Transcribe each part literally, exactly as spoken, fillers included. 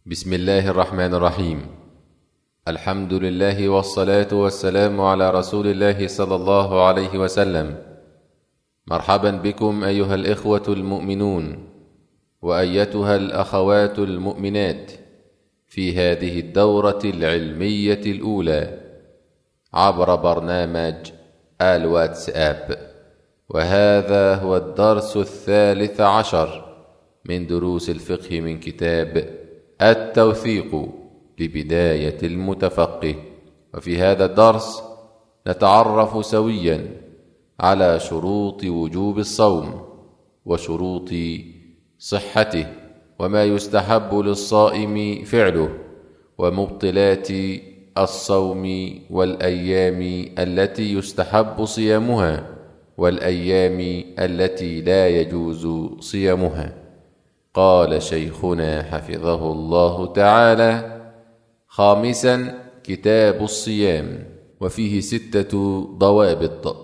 بسم الله الرحمن الرحيم. الحمد لله والصلاة والسلام على رسول الله صلى الله عليه وسلم. مرحبا بكم أيها الإخوة المؤمنون وأيتها الأخوات المؤمنات في هذه الدورة العلمية الأولى عبر برنامج الواتساب، وهذا هو الدرس الثالث عشر من دروس الفقه من كتاب التوثيق لبداية المتفقه. وفي هذا الدرس نتعرف سويا على شروط وجوب الصوم وشروط صحته، وما يستحب للصائم فعله، ومبطلات الصوم، والأيام التي يستحب صيامها والأيام التي لا يجوز صيامها. قال شيخنا حفظه الله تعالى: خامسا، كتاب الصيام، وفيه ستة ضوابط.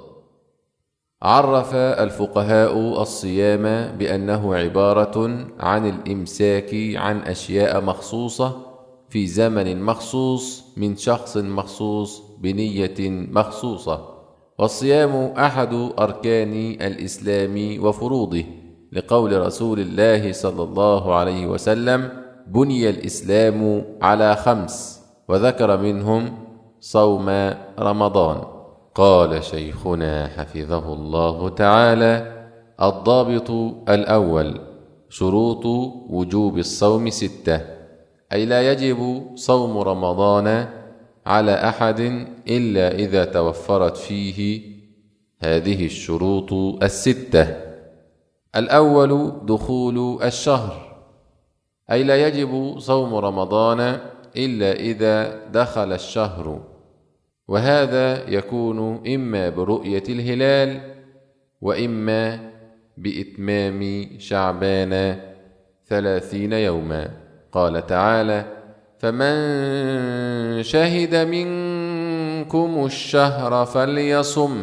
عرف الفقهاء الصيام بأنه عبارة عن الإمساك عن أشياء مخصوصة في زمن مخصوص من شخص مخصوص بنية مخصوصة. والصيام أحد أركان الإسلام وفروضه، لقول رسول الله صلى الله عليه وسلم: بني الإسلام على خمس، وذكر منهم صوم رمضان. قال شيخنا حفظه الله تعالى: الضابط الأول: شروط وجوب الصوم ستة، أي لا يجب صوم رمضان على أحد إلا إذا توفرت فيه هذه الشروط الستة. الأول: دخول الشهر، أي لا يجب صوم رمضان إلا إذا دخل الشهر، وهذا يكون إما برؤية الهلال وإما بإتمام شعبان ثلاثين يوما. قال تعالى: فمن شهد منكم الشهر فليصم.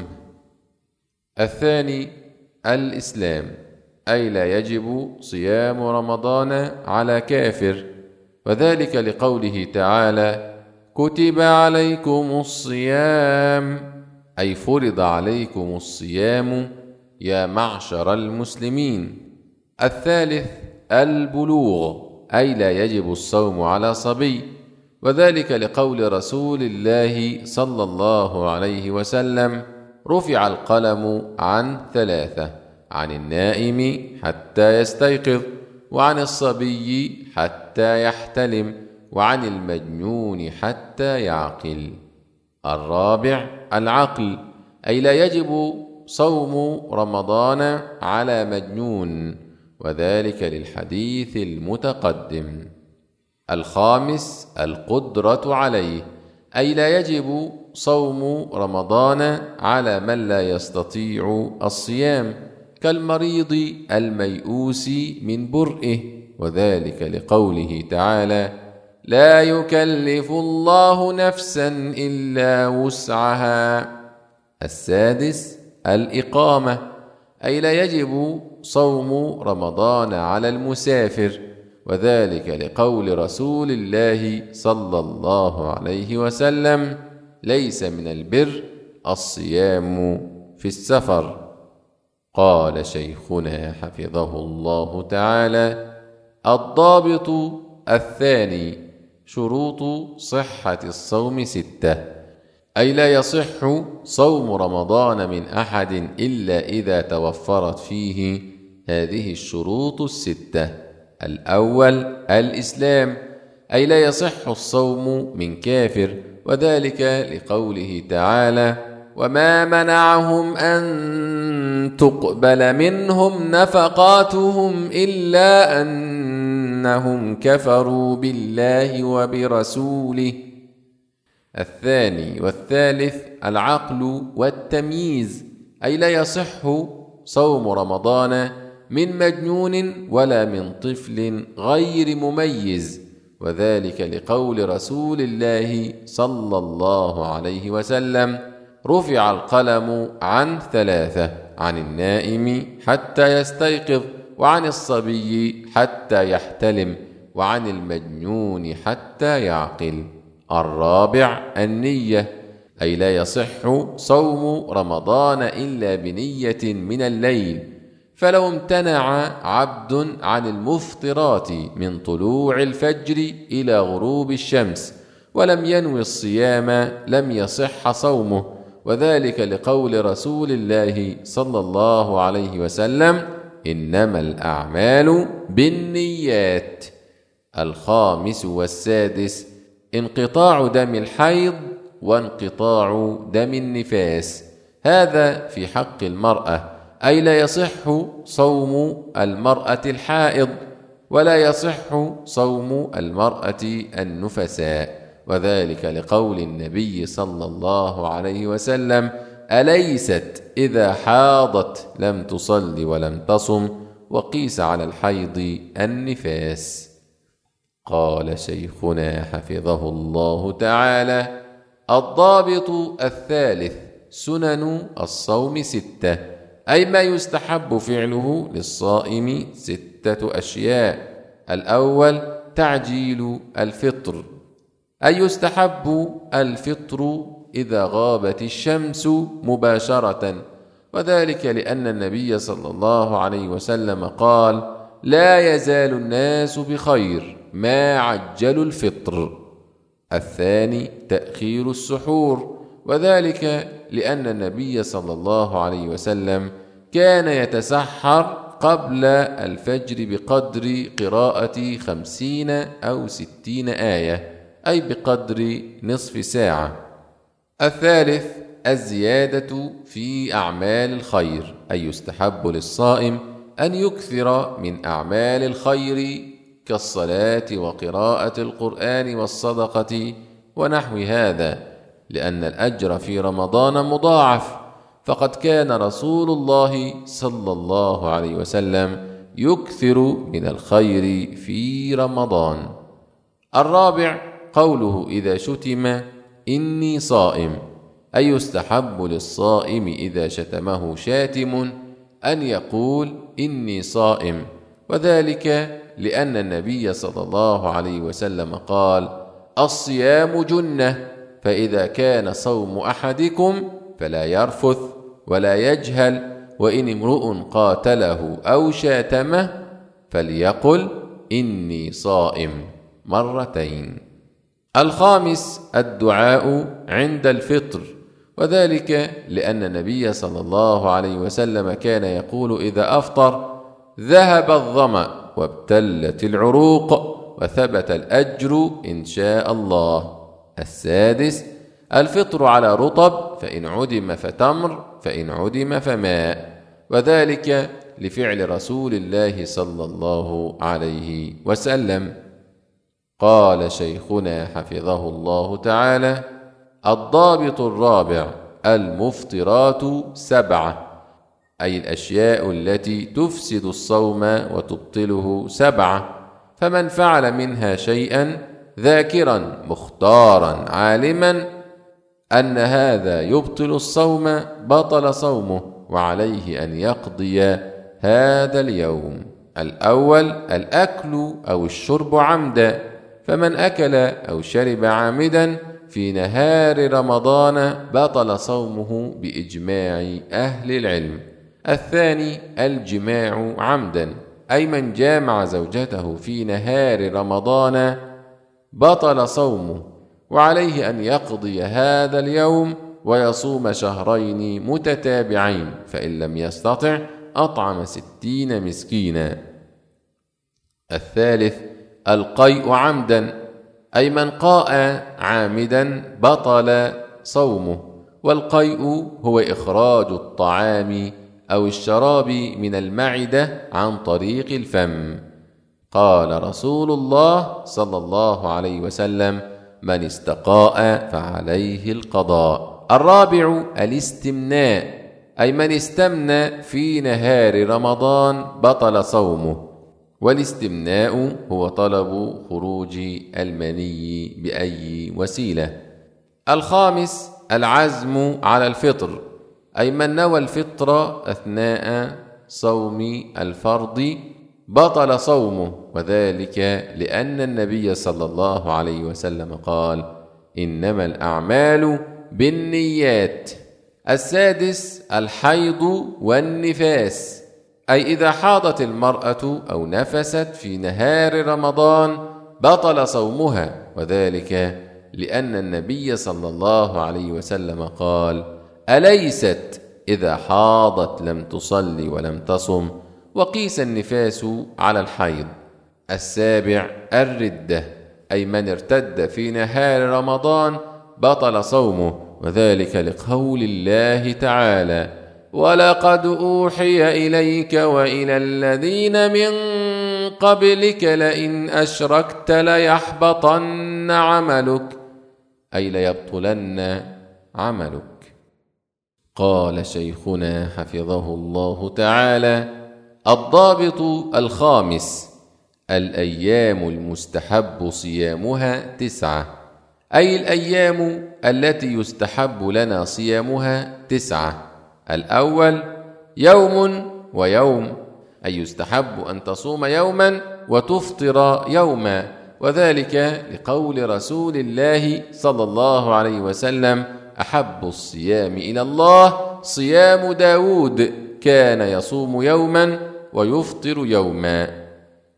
الثاني: الإسلام، أي لا يجب صيام رمضان على كافر، وذلك لقوله تعالى: كتب عليكم الصيام، أي فرض عليكم الصيام يا معشر المسلمين. الثالث: البلوغ، أي لا يجب الصوم على صبي، وذلك لقول رسول الله صلى الله عليه وسلم: رفع القلم عن ثلاثة: عن النائم حتى يستيقظ، وعن الصبي حتى يحتلم، وعن المجنون حتى يعقل. الرابع: العقل، أي لا يجب صوم رمضان على مجنون، وذلك للحديث المتقدم. الخامس: القدرة عليه، أي لا يجب صوم رمضان على من لا يستطيع الصيام، كالمريض الميؤوس من برئه، وذلك لقوله تعالى: لا يكلف الله نفسا إلا وسعها. السادس: الإقامة، أي لا يجب صوم رمضان على المسافر، وذلك لقول رسول الله صلى الله عليه وسلم: ليس من البر الصيام في السفر. قال شيخنا حفظه الله تعالى: الضابط الثاني: شروط صحة الصوم ستة، أي لا يصح صوم رمضان من أحد إلا إذا توفرت فيه هذه الشروط الستة. الأول: الإسلام، أي لا يصح الصوم من كافر، وذلك لقوله تعالى: وما منعهم أن تقبل منهم نفقاتهم إلا أنهم كفروا بالله وبرسوله. الثاني والثالث: العقل والتمييز، أي لا يصح صوم رمضان من مجنون ولا من طفل غير مميز، وذلك لقول رسول الله صلى الله عليه وسلم: رفع القلم عن ثلاثة: عن النائم حتى يستيقظ، وعن الصبي حتى يحتلم، وعن المجنون حتى يعقل. الرابع النية، أي لا يصح صوم رمضان إلا بنية من الليل، فلو امتنع عبد عن المفطرات من طلوع الفجر إلى غروب الشمس ولم ينوي الصيام لم يصح صومه، وذلك لقول رسول الله صلى الله عليه وسلم: إنما الأعمال بالنيات. الخامس والسادس انقطاع دم الحيض وانقطاع دم النفاس، هذا في حق المرأة، أي لا يصح صوم المرأة الحائض ولا يصح صوم المرأة النفساء، وذلك لقول النبي صلى الله عليه وسلم: أليست إذا حاضت لم تصل ولم تصم، وقيس على الحيض النفاس. قال شيخنا حفظه الله تعالى: الضابط الثالث سنن الصوم ستة، أي ما يستحب فعله للصائم ستة أشياء. الأول تعجيل الفطر، أي يستحب الفطر إذا غابت الشمس مباشرة، وذلك لأن النبي صلى الله عليه وسلم قال: لا يزال الناس بخير ما عجلوا الفطر. الثاني تأخير السحور، وذلك لأن النبي صلى الله عليه وسلم كان يتسحر قبل الفجر بقدر قراءة خمسين أو ستين آية، أي بقدر نصف ساعة. الثالث الزيادة في أعمال الخير، أي يستحب للصائم أن يكثر من أعمال الخير كالصلاة وقراءة القرآن والصدقة ونحو هذا، لأن الأجر في رمضان مضاعف، فقد كان رسول الله صلى الله عليه وسلم يكثر من الخير في رمضان. الرابع قوله إذا شتم: إني صائم، أي يستحب للصائم إذا شتمه شاتم أن يقول: إني صائم، وذلك لأن النبي صلى الله عليه وسلم قال: الصيام جنة، فإذا كان صوم أحدكم فلا يرفث ولا يجهل، وإن امرؤ قاتله أو شاتمه فليقل: إني صائم مرتين. الخامس الدعاء عند الفطر، وذلك لأن النبي صلى الله عليه وسلم كان يقول إذا أفطر: ذهب الظمأ وابتلت العروق وثبت الأجر إن شاء الله. السادس الفطر على رطب، فإن عدم فتمر، فإن عدم فماء، وذلك لفعل رسول الله صلى الله عليه وسلم. قال شيخنا حفظه الله تعالى: الضابط الرابع المفطرات سبعة، أي الأشياء التي تفسد الصوم وتبطله سبعة، فمن فعل منها شيئا ذاكرا مختارا عالما أن هذا يبطل الصوم بطل صومه، وعليه أن يقضي هذا اليوم. الأول الأكل أو الشرب عمدا، فمن أكل أو شرب عامدا في نهار رمضان بطل صومه بإجماع أهل العلم. الثاني الجماع عمدا، أي من جامع زوجته في نهار رمضان بطل صومه، وعليه أن يقضي هذا اليوم ويصوم شهرين متتابعين، فإن لم يستطع أطعم ستين مسكينا. الثالث القيء عمدا، أي من قاء عامدا بطل صومه، والقيء هو إخراج الطعام أو الشراب من المعدة عن طريق الفم. قال رسول الله صلى الله عليه وسلم: من استقاء فعليه القضاء. الرابع الاستمناء، أي من استمنى في نهار رمضان بطل صومه، والاستمناء هو طلب خروج المني بأي وسيلة. الخامس العزم على الفطر، أي من نوى الفطر أثناء صوم الفرض بطل صومه، وذلك لأن النبي صلى الله عليه وسلم قال: إنما الأعمال بالنيات. السادس الحيض والنفاس، أي إذا حاضت المرأة أو نفست في نهار رمضان بطل صومها، وذلك لأن النبي صلى الله عليه وسلم قال: أليست إذا حاضت لم تصلي ولم تصم؟ وقيس النفاس على الحيض. السابع الردة، أي من ارتد في نهار رمضان بطل صومه، وذلك لقول الله تعالى: ولقد أوحي إليك وإلى الذين من قبلك لئن أشركت ليحبطن عملك، أي ليبطلن عملك. قال شيخنا حفظه الله تعالى: الضابط الخامس: الأيام المستحب صيامها تسعة، أي الأيام التي يستحب لنا صيامها تسعة. الأول يوم ويوم، أي يستحب أن تصوم يوما وتفطر يوما، وذلك لقول رسول الله صلى الله عليه وسلم: أحب الصيام إلى الله صيام داود، كان يصوم يوما ويفطر يوما.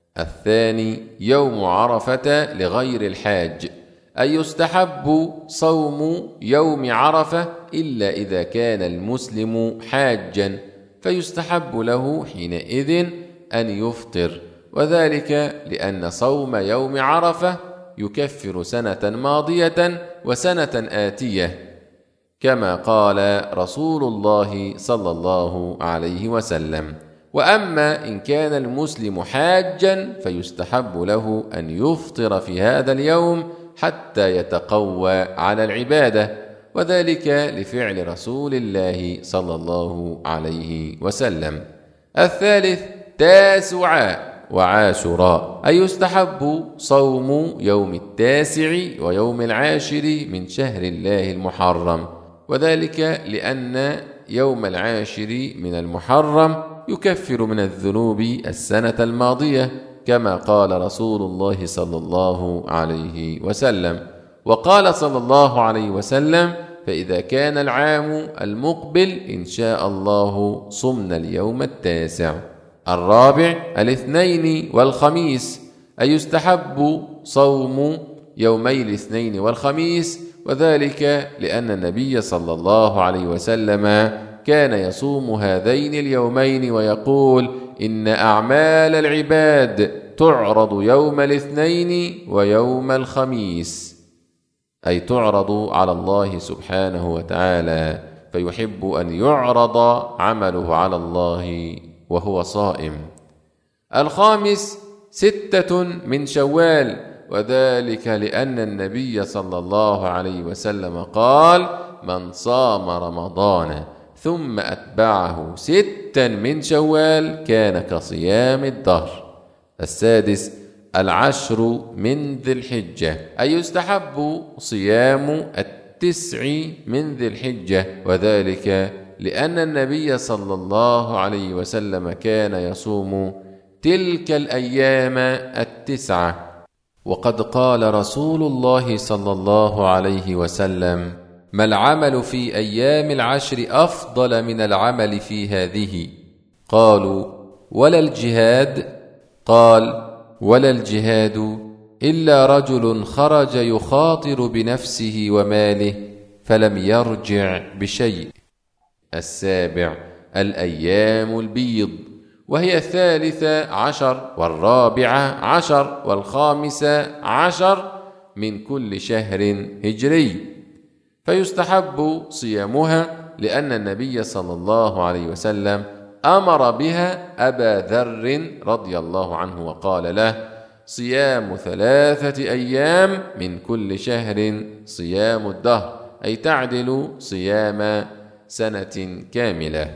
الثاني يوم عرفة لغير الحاج، أي يستحب صوم يوم عرفة إلا إذا كان المسلم حاجا، فيستحب له حينئذ أن يفطر، وذلك لأن صوم يوم عرفة يكفر سنة ماضية وسنة آتية، كما قال رسول الله صلى الله عليه وسلم. وأما إن كان المسلم حاجا فيستحب له أن يفطر في هذا اليوم حتى يتقوى على العبادة، وذلك لفعل رسول الله صلى الله عليه وسلم. الثالث تاسعاء وعاشوراء، أي يستحب صوم يوم التاسع ويوم العاشر من شهر الله المحرم، وذلك لأن يوم العاشر من المحرم يكفر من الذنوب السنة الماضية، كما قال رسول الله صلى الله عليه وسلم. وقال صلى الله عليه وسلم: فإذا كان العام المقبل إن شاء الله صمنا اليوم التاسع. الرابع الاثنين والخميس، أي يستحب صوم يومي الاثنين والخميس، وذلك لأن النبي صلى الله عليه وسلم كان يصوم هذين اليومين ويقول: إن أعمال العباد تعرض يوم الاثنين ويوم الخميس، أي تعرض على الله سبحانه وتعالى، فيحب أن يعرض عمله على الله وهو صائم. الخامس ستة من شوال، وذلك لأن النبي صلى الله عليه وسلم قال: من صام رمضان ثم أتبعه ستا من شوال كان كصيام الدهر. السادس العشر من ذي الحجة، أي يستحب صيام التسع من ذي الحجة، وذلك لأن النبي صلى الله عليه وسلم كان يصوم تلك الأيام التسعة. وقد قال رسول الله صلى الله عليه وسلم: ما العمل في أيام العشر أفضل من العمل في هذه؟ قالوا: ولا الجهاد؟ قال: ولا الجهاد إلا رجل خرج يخاطر بنفسه وماله فلم يرجع بشيء. السابع الأيام البيض، وهي الثالثة عشر والرابعة عشر والخامسة عشر من كل شهر هجري، فيستحب صيامها لأن النبي صلى الله عليه وسلم أمر بها أبا ذر رضي الله عنه وقال له: صيام ثلاثة أيام من كل شهر صيام الدهر، أي تعدل صيام سنة كاملة.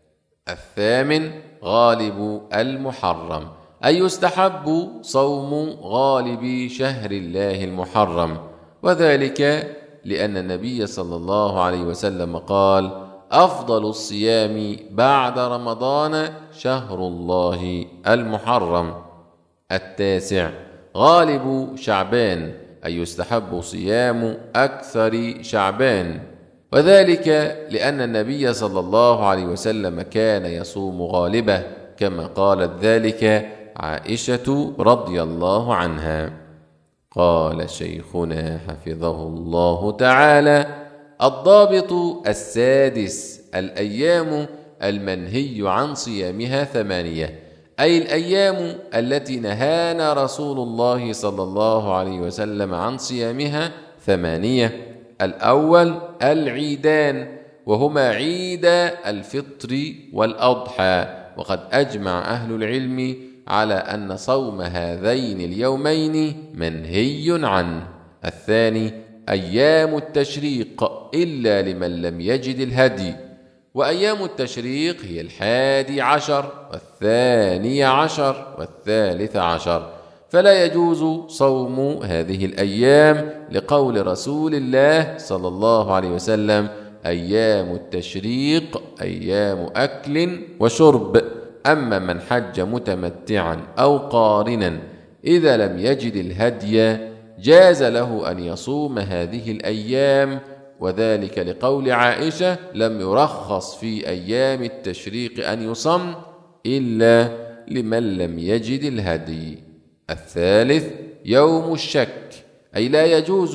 الثامن غالب المحرم، أي يستحب صوم غالب شهر الله المحرم، وذلك لأن النبي صلى الله عليه وسلم قال: أفضل الصيام بعد رمضان شهر الله المحرم. التاسع غالب شعبان، أي يستحب صيام أكثر شعبان، وذلك لأن النبي صلى الله عليه وسلم كان يصوم غالبه، كما قالت ذلك عائشة رضي الله عنها. قال شيخنا حفظه الله تعالى: الضابط السادس: الأيام المنهي عن صيامها ثمانية، أي الأيام التي نهانا رسول الله صلى الله عليه وسلم عن صيامها ثمانية. الأول العيدان، وهما عيد الفطر والأضحى، وقد أجمع أهل العلم على أن صوم هذين اليومين منهي عنه. الثاني أيام التشريق، إلا لمن لم يجد الهدي، وأيام التشريق هي الحادي عشر والثاني عشر والثالث عشر، فلا يجوز صوم هذه الأيام لقول رسول الله صلى الله عليه وسلم: أيام التشريق أيام أكل وشرب. أما من حج متمتعا أو قارنا إذا لم يجد الهدي جاز له أن يصوم هذه الأيام، وذلك لقول عائشة: لم يرخص في أيام التشريق أن يصم إلا لمن لم يجد الهدي. الثالث يوم الشك، أي لا يجوز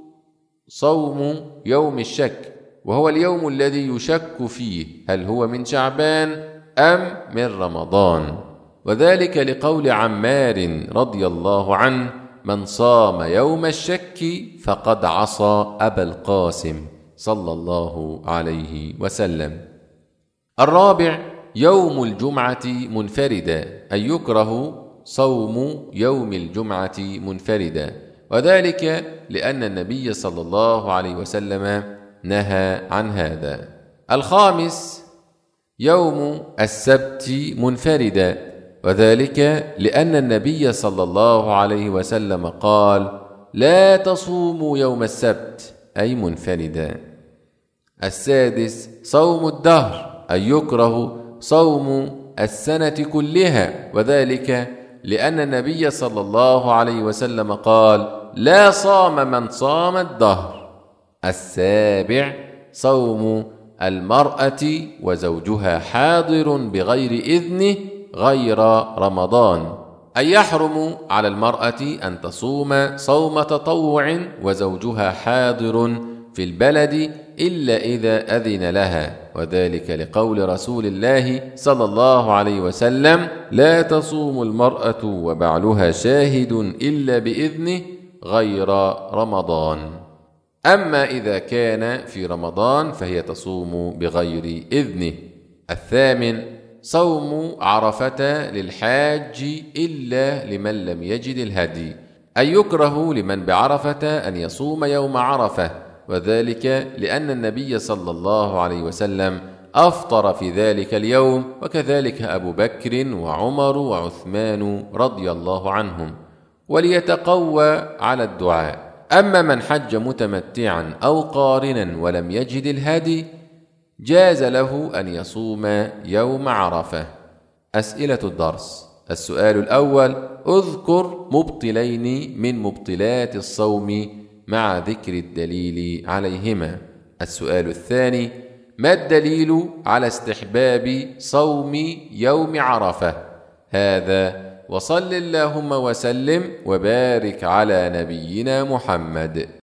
صوم يوم الشك، وهو اليوم الذي يشك فيه هل هو من شعبان أم من رمضان، وذلك لقول عمار رضي الله عنه: من صام يوم الشك فقد عصى أبا القاسم صلى الله عليه وسلم. الرابع يوم الجمعة منفردا، أي يكره صوم يوم الجمعة منفردا، وذلك لأن النبي صلى الله عليه وسلم نهى عن هذا. الخامس يوم السبت منفردا، وذلك لأن النبي صلى الله عليه وسلم قال: لا تصوموا يوم السبت، أي منفردا. السادس صوم الدهر، أي يكره صوم السنة كلها، وذلك لأن النبي صلى الله عليه وسلم قال: لا صام من صام الدهر. السابع صوم المرأة وزوجها حاضر بغير إذنه غير رمضان، أي يحرم على المرأة أن تصوم صوم تطوع وزوجها حاضر في البلد إلا إذا أذن لها، وذلك لقول رسول الله صلى الله عليه وسلم: لا تصوم المرأة وبعلها شاهد إلا بإذنه غير رمضان. أما إذا كان في رمضان فهي تصوم بغير إذنه. الثامن صوم عرفة للحاج إلا لمن لم يجد الهدي، أي يكره لمن بعرفة أن يصوم يوم عرفة، وذلك لأن النبي صلى الله عليه وسلم أفطر في ذلك اليوم، وكذلك أبو بكر وعمر وعثمان رضي الله عنهم، وليتقوى على الدعاء. أما من حج متمتعا أو قارنا ولم يجد الهدي جاز له أن يصوم يوم عرفة. أسئلة الدرس: السؤال الأول: اذكر مبطلين من مبطلات الصوم مع ذكر الدليل عليهما. السؤال الثاني: ما الدليل على استحباب صوم يوم عرفة؟ هذا، وصل اللهم وسلم وبارك على نبينا محمد.